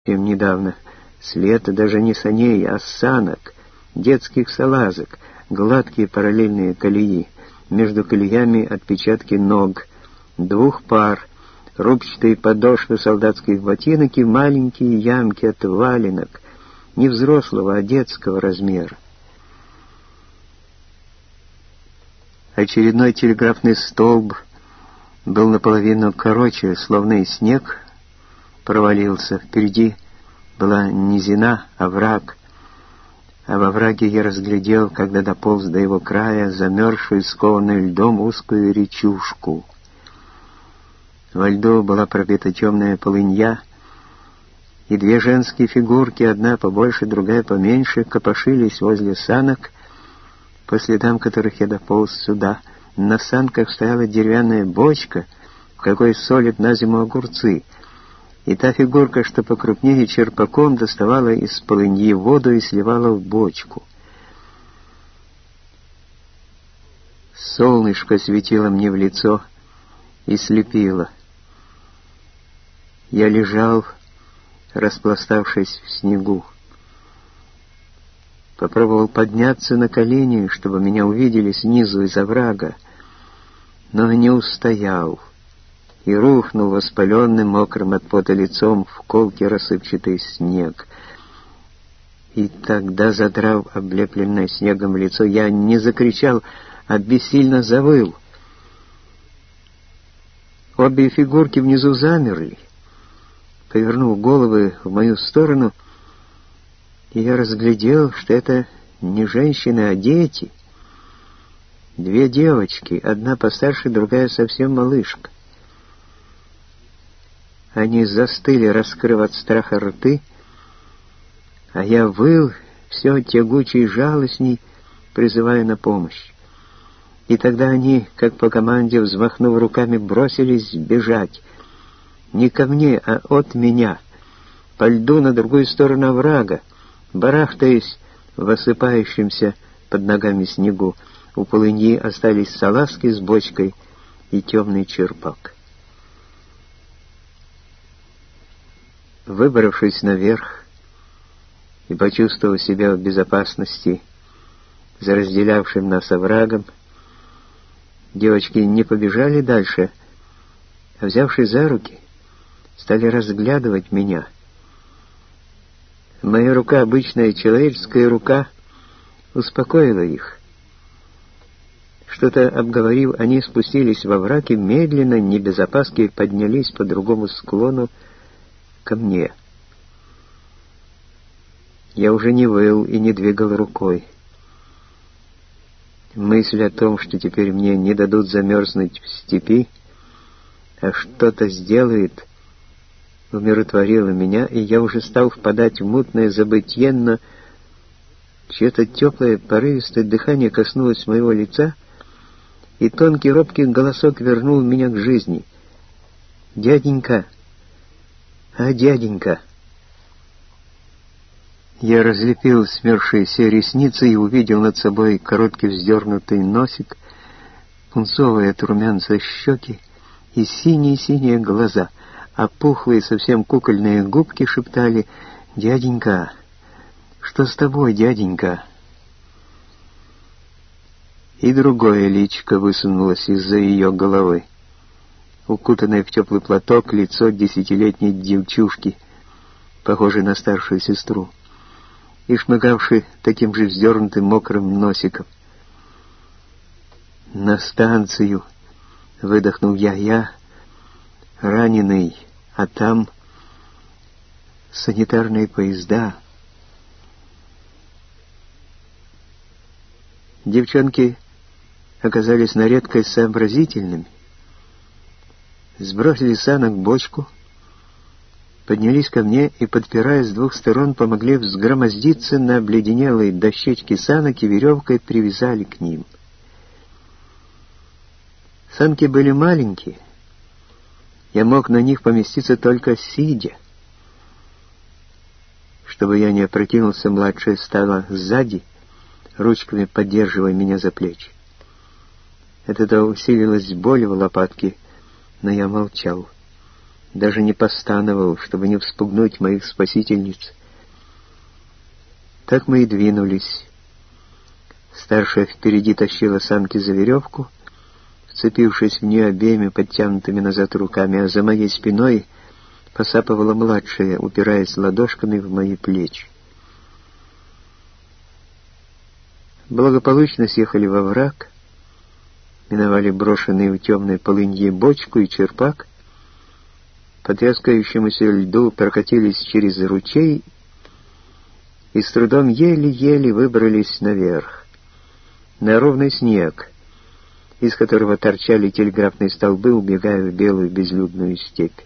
Совсем недавно след даже не саней, а санок, детских салазок, гладкие параллельные колеи, между колеями отпечатки ног, 2 пар, рубчатые подошвы солдатских ботинок и маленькие ямки от валенок, не взрослого, а детского размера. Очередной телеграфный столб был наполовину короче, словно и снег провалился. Впереди была низина, овраг, а во враге я разглядел, когда дополз до его края, замерзшую, скованную льдом узкую речушку. Во льду была пробита темная полынья, и 2 женские фигурки, одна побольше, другая поменьше, копошились возле санок, по следам которых я дополз сюда. На санках стояла деревянная бочка, в какой солят на зиму огурцы, и та фигурка, что покрупнее, черпаком доставала из полыньи воду и сливала в бочку. Солнышко светило мне в лицо и слепило. Я лежал, распластавшись в снегу. Попробовал подняться на колени, чтобы меня увидели снизу из оврага, но не устоял и рухнул воспаленным, мокрым от пота лицом в колкий рассыпчатый снег. И тогда, задрав облепленное снегом лицо, я не закричал, а бессильно завыл. Обе фигурки внизу замерли. Повернув головы в мою сторону, и я разглядел, что это не женщины, а дети. 2 девочки, одна постарше, другая совсем малышка. Они застыли, раскрыв от страха рты, а я выл все тягучей и жалостней, призывая на помощь. И тогда они, как по команде, взмахнув руками, бросились бежать. Не ко мне, а от меня, по льду на другую сторону оврага, барахтаясь в осыпающемся под ногами снегу. У полыньи остались салазки с бочкой и темный черпак. Выбравшись наверх и почувствовав себя в безопасности за разделявшим нас оврагом, девочки не побежали дальше, а, взявшись за руки, стали разглядывать меня. Моя рука, обычная человеческая рука, успокоила их. Что-то обговорив, они спустились во враг и медленно, не без опаски, поднялись по другому склону ко мне. Я уже не выл и не двигал рукой. Мысль о том, что теперь мне не дадут замерзнуть в степи, а что-то сделает, умиротворила меня, и я уже стал впадать в мутное забытье, но чье-то теплое, порывистое дыхание коснулось моего лица, и тонкий робкий голосок вернул меня к жизни. «Дяденька! А, дяденька!» Я разлепил смерзшиеся ресницы и увидел над собой короткий вздернутый носик, пунцовые от румянца щеки и синие-синие глаза, а пухлые совсем кукольные губки шептали: «Дяденька! Что с тобой, дяденька?» И другое личико высунулось из-за ее головы, укутанное в теплый платок лицо 10-летней девчушки, похожей на старшую сестру, и шмыгавший таким же вздернутым мокрым носиком. «На станцию!» — выдохнул я, раненый, а там санитарные поезда. Девчонки оказались на редкость сообразительными. Сбросили с санок бочку, поднялись ко мне и, подпирая с 2 сторон, помогли взгромоздиться на обледенелые дощечки санок и веревкой привязали к ним. Санки были маленькие. Я мог на них поместиться только сидя. Чтобы я не опрокинулся, младшая стала сзади, ручками поддерживая меня за плечи. От этого усилилась боль в лопатке, но я молчал. даже не постановал, чтобы не вспугнуть моих спасительниц. Так мы и двинулись. Старшая впереди тащила санки за веревку, вцепившись в нее обеими подтянутыми назад руками, а за моей спиной посапывала младшая, упираясь ладошками в мои плечи. Благополучно съехали во враг, миновали брошенные в темной полынье бочку и черпак, по трескающемуся льду прокатились через ручей и с трудом еле-еле выбрались наверх, на ровный снег, из которого торчали телеграфные столбы, убегая в белую безлюдную степь.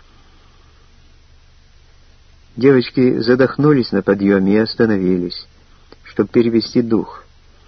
Девочки задохнулись на подъеме и остановились, чтобы перевести дух.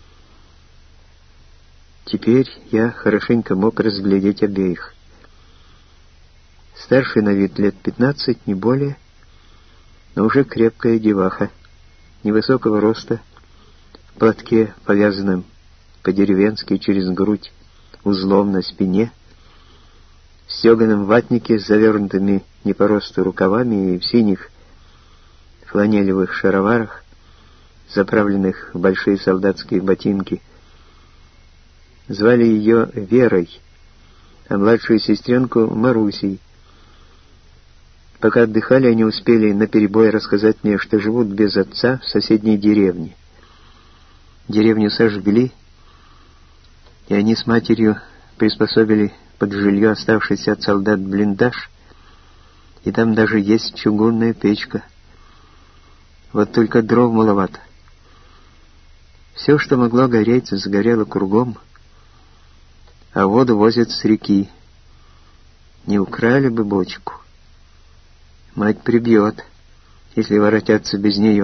Теперь я хорошенько мог разглядеть обеих. Старший на вид лет 15, не более, но уже крепкая деваха, невысокого роста, в платке, повязанном по-деревенски через грудь, узлом на спине, в стеганом ватнике с завернутыми не по росту рукавами и в синих фланелевых шароварах, заправленных в большие солдатские ботинки. Звали ее Верой, а младшую сестренку Марусей. Пока отдыхали, они успели наперебой рассказать мне, что живут без отца в соседней деревне. Деревню сожгли, и они с матерью приспособили под жилье оставшийся от солдат блиндаж, и там даже есть чугунная печка. Вот только дров маловато. Все, что могло гореть, сгорело кругом, а воду возят с реки. Не украли бы бочку. Мать прибьет, если воротятся без нее.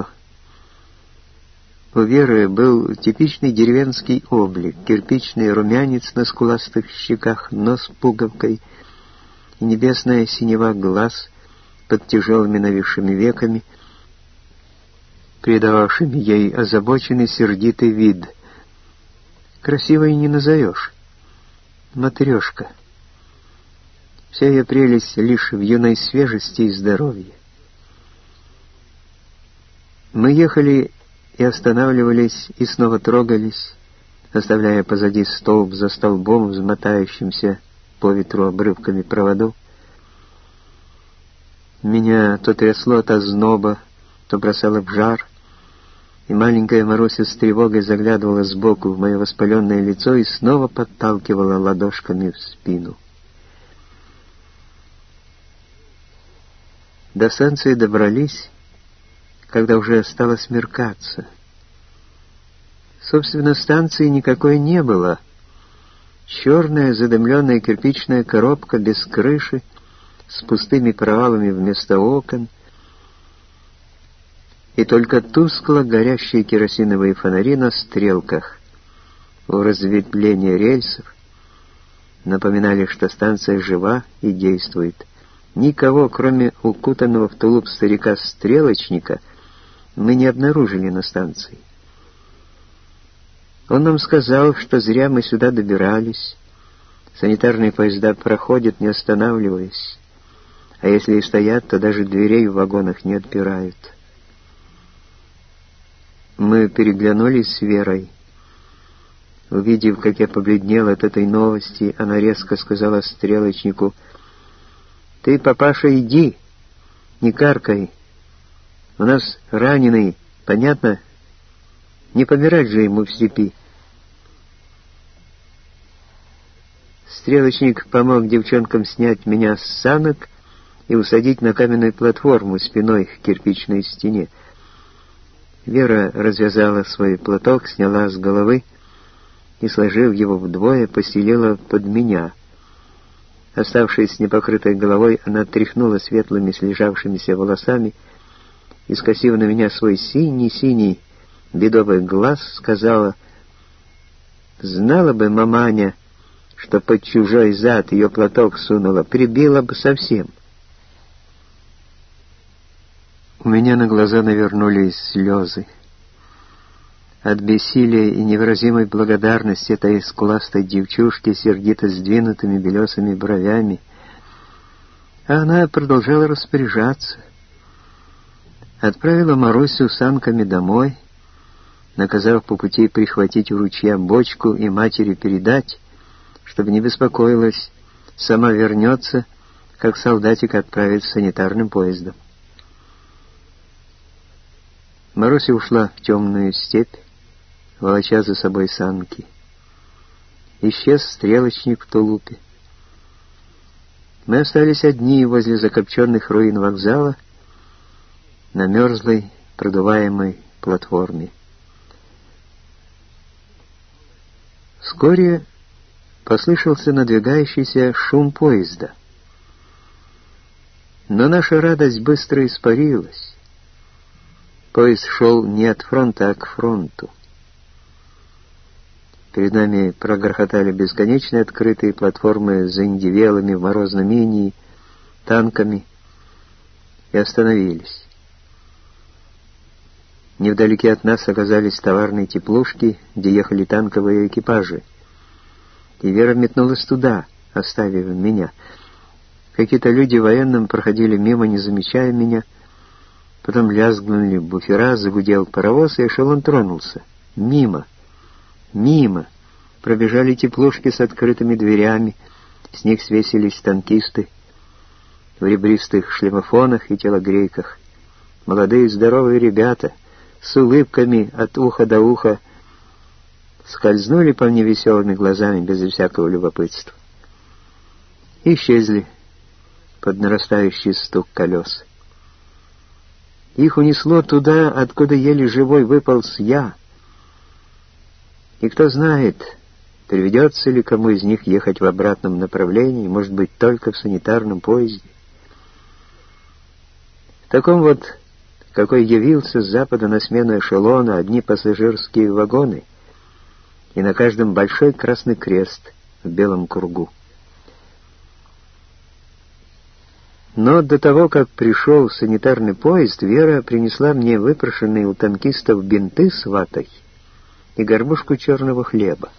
У Веры был типичный деревенский облик, кирпичный румянец на скуластых щеках, нос с пуговкой и небесная синева глаз под тяжелыми нависшими веками, придававшими ей озабоченный сердитый вид. Красивой не назовешь. Матрешка. Вся ее прелесть лишь в юной свежести и здоровье. Мы ехали и останавливались, и снова трогались, оставляя позади столб за столбом, взмотающимся по ветру обрывками проводов. Меня то трясло от озноба, то бросало в жар, и маленькая Маруся с тревогой заглядывала сбоку в мое воспаленное лицо и снова подталкивала ладошками в спину. До станции добрались, когда уже стало смеркаться. Собственно, станции никакой не было. Черная задымленная кирпичная коробка без крыши, с пустыми провалами вместо окон, и только тускло горящие керосиновые фонари на стрелках у разветвления рельсов напоминали, что станция жива и действует. Никого, кроме укутанного в тулуп старика-стрелочника, мы не обнаружили на станции. Он нам сказал, что зря мы сюда добирались. Санитарные поезда проходят, не останавливаясь, а если и стоят, то даже дверей в вагонах не отпирают. Мы переглянулись с Верой. Увидев, как я побледнел от этой новости, она резко сказала стрелочнику: «Ты, папаша, иди, не каркай. У нас раненый, понятно? Не помирать же ему в степи». Стрелочник помог девчонкам снять меня с санок и усадить на каменную платформу спиной к кирпичной стене. Вера развязала свой платок, сняла с головы и, сложив его вдвое, постелила под меня. Оставшись непокрытой головой, она тряхнула светлыми слежавшимися волосами и, скосив на меня свой синий-синий бедовый глаз, сказала: «Знала бы маманя, что под чужой зад ее платок сунула, прибила бы совсем». У меня на глаза навернулись слезы. От бессилия и невыразимой благодарности этой скуластой девчушки, сердито сдвинутыми белесыми бровями, А она продолжала распоряжаться. Отправила Марусю санками домой, наказав по пути прихватить у ручья бочку и матери передать, чтобы не беспокоилась, сама вернется, как солдатик отправит с санитарным поездом. Маруся ушла в темную степь, волоча за собой санки. Исчез стрелочник в тулупе. Мы остались одни возле закопченных руин вокзала на мерзлой, продуваемой платформе. Вскоре послышался надвигающийся шум поезда. Но наша радость быстро испарилась. Поезд шел не от фронта, а к фронту. Перед нами прогрохотали бесконечно открытые платформы с заиндевелыми в морозном инии танками и остановились. Невдалеке от нас оказались товарные теплушки, где ехали танковые экипажи. И Вера метнулась туда, оставив меня. Какие-то люди в военном проходили мимо, не замечая меня. Потом лязгнули буфера, загудел паровоз, и эшелон тронулся. Мимо. Пробежали теплушки с открытыми дверями, с них свесились танкисты в ребристых шлемофонах и телогрейках. Молодые здоровые ребята с улыбками от уха до уха скользнули по мне веселыми глазами безо всякого любопытства. Исчезли под нарастающий стук колес. Их унесло туда, откуда еле живой выполз я. И кто знает, приведется ли кому из них ехать в обратном направлении, может быть, только в санитарном поезде. В таком вот, какой явился с запада на смену эшелона, одни пассажирские вагоны, и на каждом большой красный крест в белом кругу. Но до того, как пришел санитарный поезд, Вера принесла мне выпрошенные у танкистов бинты с ватой и горбушку черного хлеба.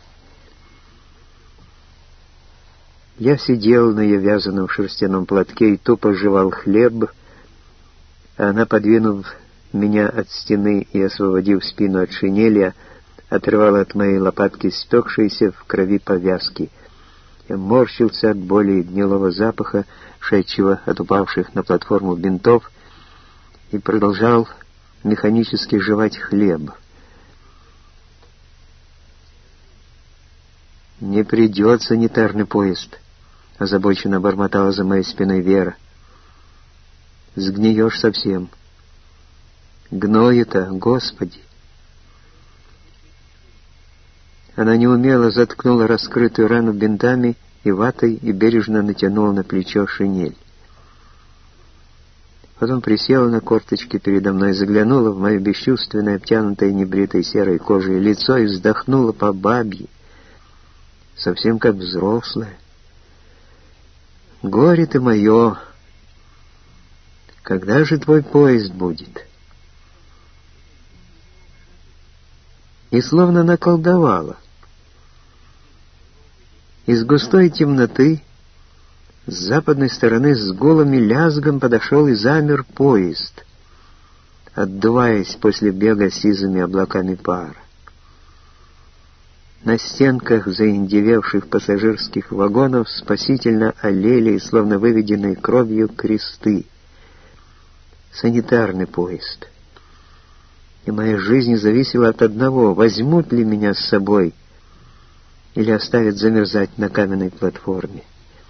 Я сидел на ее вязаном шерстяном платке и тупо жевал хлеб, а она, подвинув меня от стены и освободив спину от шинели, отрывала от моей лопатки спекшиеся в крови повязки. Я морщился от боли и гнилого запаха, шедшего от упавших на платформу бинтов, и продолжал механически жевать хлеб. «Не придет санитарный поезд», — озабоченно бормотала за моей спиной Вера. «Сгниешь совсем. Гной-то, Господи!» Она неумело заткнула раскрытую рану бинтами и ватой и бережно натянула на плечо шинель. Потом присела на корточки передо мной, заглянула в мое бесчувственное, обтянутое небритой серой кожей лицо и вздохнула по бабье, совсем как взрослая. «Горе ты мое! Когда же твой поезд будет?» И словно наколдовала. Из густой темноты с западной стороны с гулом и лязгом подошел и замер поезд, отдуваясь после бега сизыми облаками пара. На стенках заиндевевших пассажирских вагонов спасительно олели, словно выведенные кровью, кресты. Санитарный поезд. И моя жизнь зависела от одного: возьмут ли меня с собой или оставят замерзать на каменной платформе.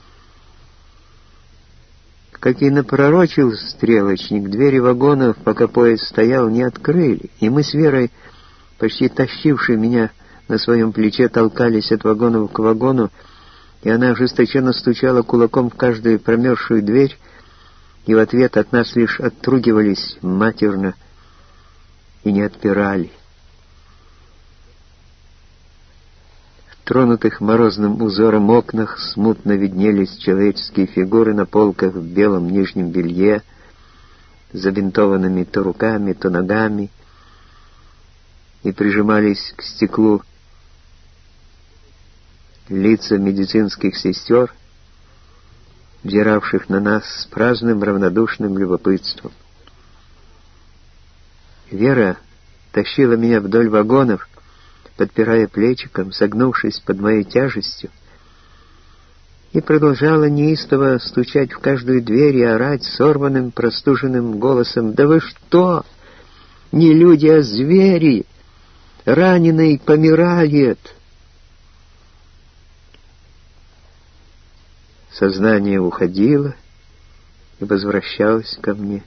Как и напророчил стрелочник, двери вагонов, пока поезд стоял, не открыли, и мы с Верой, почти тащившей меня на своем плече, толкались от вагонов к вагону, и она ожесточенно стучала кулаком в каждую промерзшую дверь, и в ответ от нас лишь отругивались матерно и не отпирали. В тронутых морозным узором окнах смутно виднелись человеческие фигуры на полках в белом нижнем белье, забинтованными то руками, то ногами, и прижимались к стеклу лица медицинских сестер, взиравших на нас с праздным равнодушным любопытством. Вера тащила меня вдоль вагонов, подпирая плечиком, согнувшись под моей тяжестью, и продолжала неистово стучать в каждую дверь и орать сорванным, простуженным голосом: «Да вы что? Не люди, а звери! Раненый помирает!» Сознание уходило и возвращалось ко мне.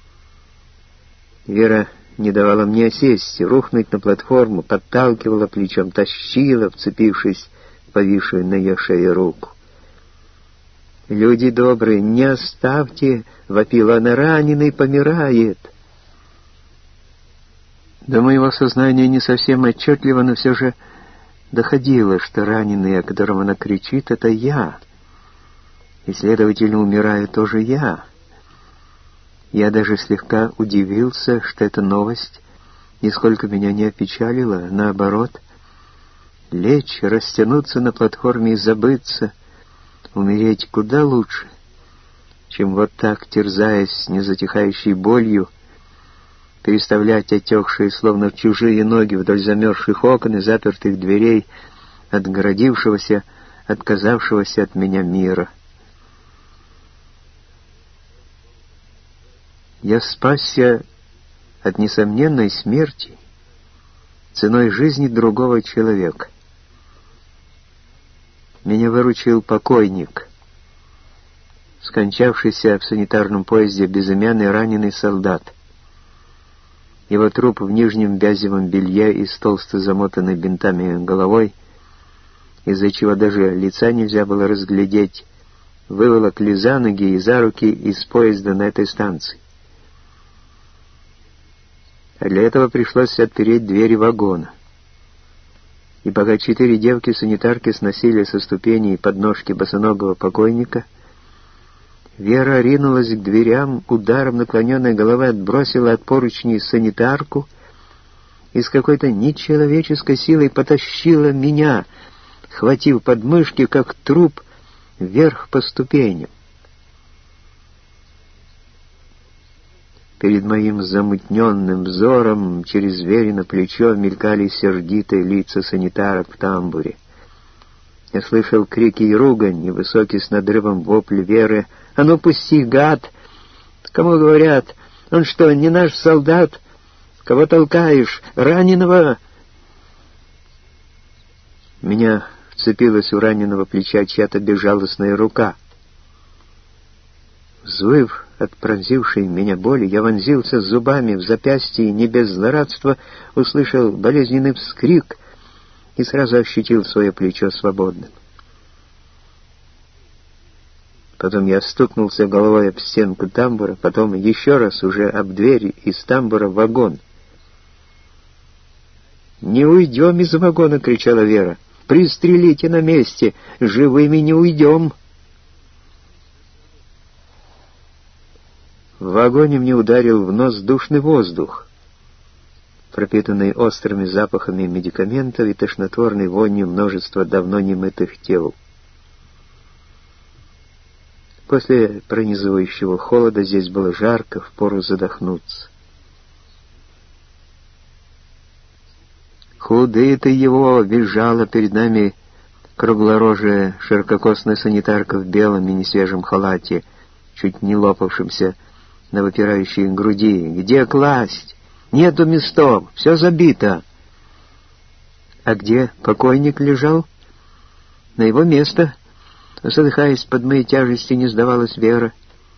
Вера не давала мне осесть, рухнуть на платформу, подталкивала плечом, тащила, вцепившись в повисшую на ее шее руку. «Люди добрые, не оставьте!» — вопила она: «раненый помирает!» До моего сознания не совсем отчетливо, но все же доходило, что раненый, о котором она кричит, — это я. И, следовательно, умираю тоже я. Я даже слегка удивился, что эта новость нисколько меня не опечалила. Наоборот, лечь, растянуться на платформе и забыться, умереть куда лучше, чем вот так, терзаясь незатихающей болью, переставлять отекшие, словно чужие ноги вдоль замерзших окон и запертых дверей отгородившегося, отказавшегося от меня мира. Я спасся от несомненной смерти ценой жизни другого человека. Меня выручил покойник, скончавшийся в санитарном поезде безымянный раненый солдат. Его труп в нижнем бязевом белье и с толсто замотанной бинтами головой, из-за чего даже лица нельзя было разглядеть, выволокли за ноги и за руки из поезда на этой станции. А для этого пришлось отпереть двери вагона. И пока 4 девки-санитарки сносили со ступеней подножки босоногого покойника, Вера ринулась к дверям, ударом наклоненной головы отбросила от поручней санитарку и с какой-то нечеловеческой силой потащила меня, хватив подмышки, как труп, вверх по ступеням. Перед моим замутненным взором через Верино плечо мелькали сердитые лица санитарок в тамбуре. Я слышал крики и ругань, и высокий с надрывом вопль Веры: «А ну пусти, гад! Кому говорят? Он что, не наш солдат? Кого толкаешь? Раненого!» Меня вцепилась у раненого плеча чья-то безжалостная рука. Взвыв от пронзившей меня боли, я вонзился зубами в запястье и не без злорадства услышал болезненный вскрик и сразу ощутил свое плечо свободным. Потом я стукнулся головой об стенку тамбура, потом еще раз уже об дверь из тамбура в вагон. «Не уйдем из вагона!» — кричала Вера. «Пристрелите на месте! Живыми не уйдем!» В вагоне мне ударил в нос душный воздух, пропитанный острыми запахами медикаментов и тошнотворной вонью множества давно немытых тел. После пронизывающего холода здесь было жарко, впору задохнуться. «Куды ты его?» — визжала перед нами круглорожая ширококосная санитарка в белом и несвежем халате, чуть не лопавшемся на выпирающей груди. «Где класть? Нету местов, все забито». «А где покойник лежал?» «На его место». Задыхаясь под моей тяжестью, не сдавалась Вера.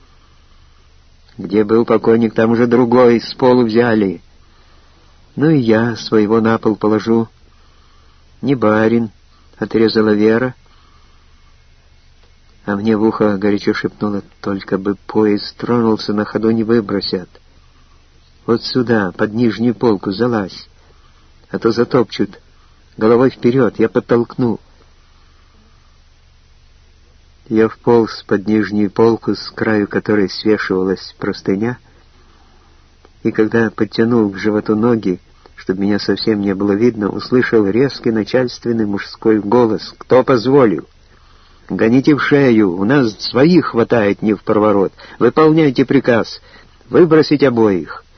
«Где был покойник, там уже другой с полу взяли». «Ну и я своего на пол положу». «Не барин», — отрезала Вера. А мне в ухо горячо шепнула: «Только бы поезд тронулся, на ходу не выбросят. Вот сюда, под нижнюю полку залазь, а то затопчут. Головой вперед, я подтолкну». Я вполз под нижнюю полку, с краю которой свешивалась простыня, и когда подтянул к животу ноги, чтобы меня совсем не было видно, услышал резкий начальственный мужской голос: «Кто позволил? Гоните в шею, у нас своих хватает не впроворот. Выполняйте приказ, выбросить обоих».